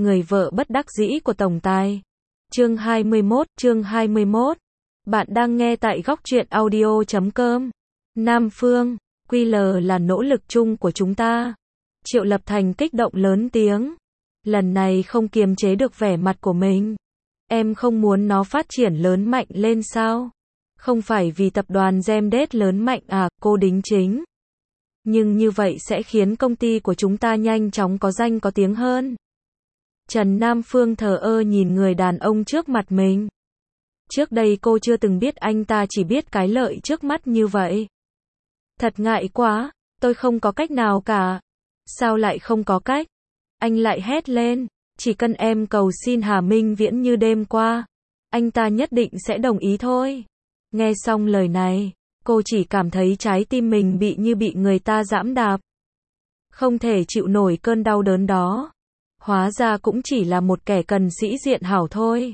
Người vợ bất đắc dĩ của tổng tài. Chương 21. Bạn đang nghe tại góc truyện audio.com. Nam Phương, QL là nỗ lực chung của chúng ta. Triệu Lập Thành kích động lớn tiếng. Lần này không kiềm chế được vẻ mặt của mình. Em không muốn nó phát triển lớn mạnh lên sao? Không phải vì tập đoàn Gemdex lớn mạnh à, cô đính chính. Nhưng như vậy sẽ khiến công ty của chúng ta nhanh chóng có danh có tiếng hơn. Trần Nam Phương thờ ơ nhìn người đàn ông trước mặt mình. Trước đây cô chưa từng biết anh ta chỉ biết cái lợi trước mắt như vậy. Thật ngại quá, tôi không có cách nào cả. Sao lại không có cách? Anh lại hét lên, chỉ cần em cầu xin Hà Minh Viễn như đêm qua, anh ta nhất định sẽ đồng ý thôi. Nghe xong lời này, cô chỉ cảm thấy trái tim mình bị người ta giẫm đạp. Không thể chịu nổi cơn đau đớn đó. Hóa ra cũng chỉ là một kẻ cần sĩ diện hảo thôi.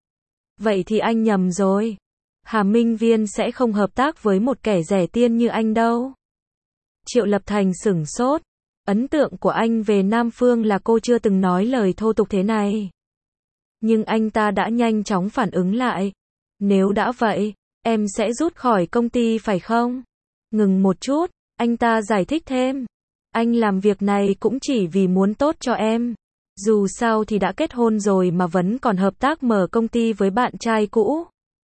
Vậy thì anh nhầm rồi. Hà Minh Viễn sẽ không hợp tác với một kẻ rẻ tiền như anh đâu. Triệu Lập Thành sửng sốt. Ấn tượng của anh về Nam Phương là cô chưa từng nói lời thô tục thế này. Nhưng anh ta đã nhanh chóng phản ứng lại. Nếu đã vậy, em sẽ rút khỏi công ty phải không? Ngừng một chút, anh ta giải thích thêm. Anh làm việc này cũng chỉ vì muốn tốt cho em. Dù sao thì đã kết hôn rồi mà vẫn còn hợp tác mở công ty với bạn trai cũ.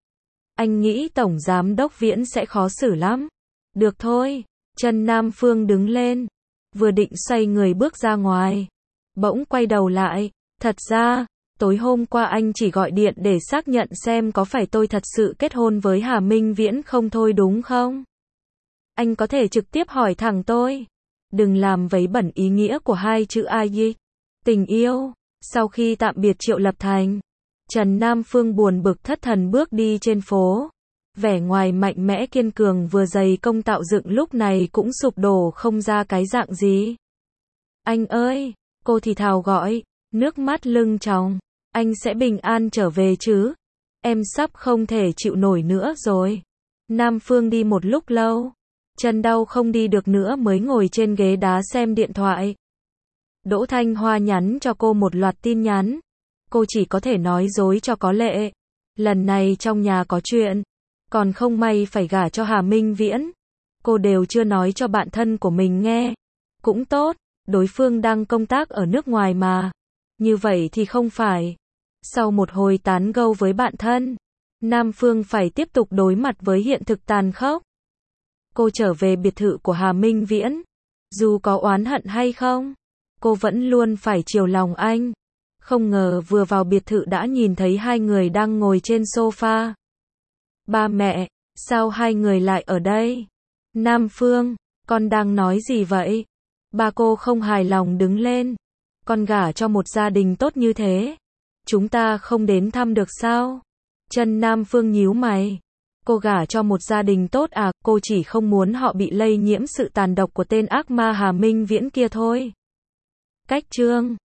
Anh nghĩ Tổng Giám đốc Viễn sẽ khó xử lắm. Được thôi, Trần Nam Phương đứng lên. Vừa định xoay người bước ra ngoài. Bỗng quay đầu lại. Thật ra, tối hôm qua anh chỉ gọi điện để xác nhận xem có phải tôi thật sự kết hôn với Hà Minh Viễn không thôi đúng không? Anh có thể trực tiếp hỏi thẳng tôi. Đừng làm vấy bẩn ý nghĩa của hai chữ ai. Tình yêu. Sau khi tạm biệt Triệu Lập Thành, Trần Nam Phương buồn bực thất thần bước đi trên phố. Vẻ ngoài mạnh mẽ kiên cường vừa dày công tạo dựng lúc này cũng sụp đổ không ra cái dạng gì. Anh ơi, cô thì thào gọi, nước mắt lưng tròng. Anh sẽ bình an trở về chứ? Em sắp không thể chịu nổi nữa rồi. Nam Phương đi một lúc lâu. Chân đau không đi được nữa mới ngồi trên ghế đá xem điện thoại. Đỗ Thanh Hoa nhắn cho cô một loạt tin nhắn. Cô chỉ có thể nói dối cho có lệ. Lần này trong nhà có chuyện. Còn không may phải gả cho Hà Minh Viễn. Cô đều chưa nói cho bạn thân của mình nghe. Cũng tốt, đối phương đang công tác ở nước ngoài mà. Như vậy thì không phải. Sau một hồi tán gẫu với bạn thân, Nam Phương phải tiếp tục đối mặt với hiện thực tàn khốc. Cô trở về biệt thự của Hà Minh Viễn. Dù có oán hận hay không, cô vẫn luôn phải chiều lòng anh. Không ngờ vừa vào biệt thự đã nhìn thấy hai người đang ngồi trên sofa. Ba mẹ, sao hai người lại ở đây? Nam Phương, con đang nói gì vậy? Ba cô không hài lòng đứng lên. Con gả cho một gia đình tốt như thế. Chúng ta không đến thăm được sao? Trần Nam Phương nhíu mày. Cô gả cho một gia đình tốt à, cô chỉ không muốn họ bị lây nhiễm sự tàn độc của tên ác ma Hà Minh Viễn kia thôi. Cách chương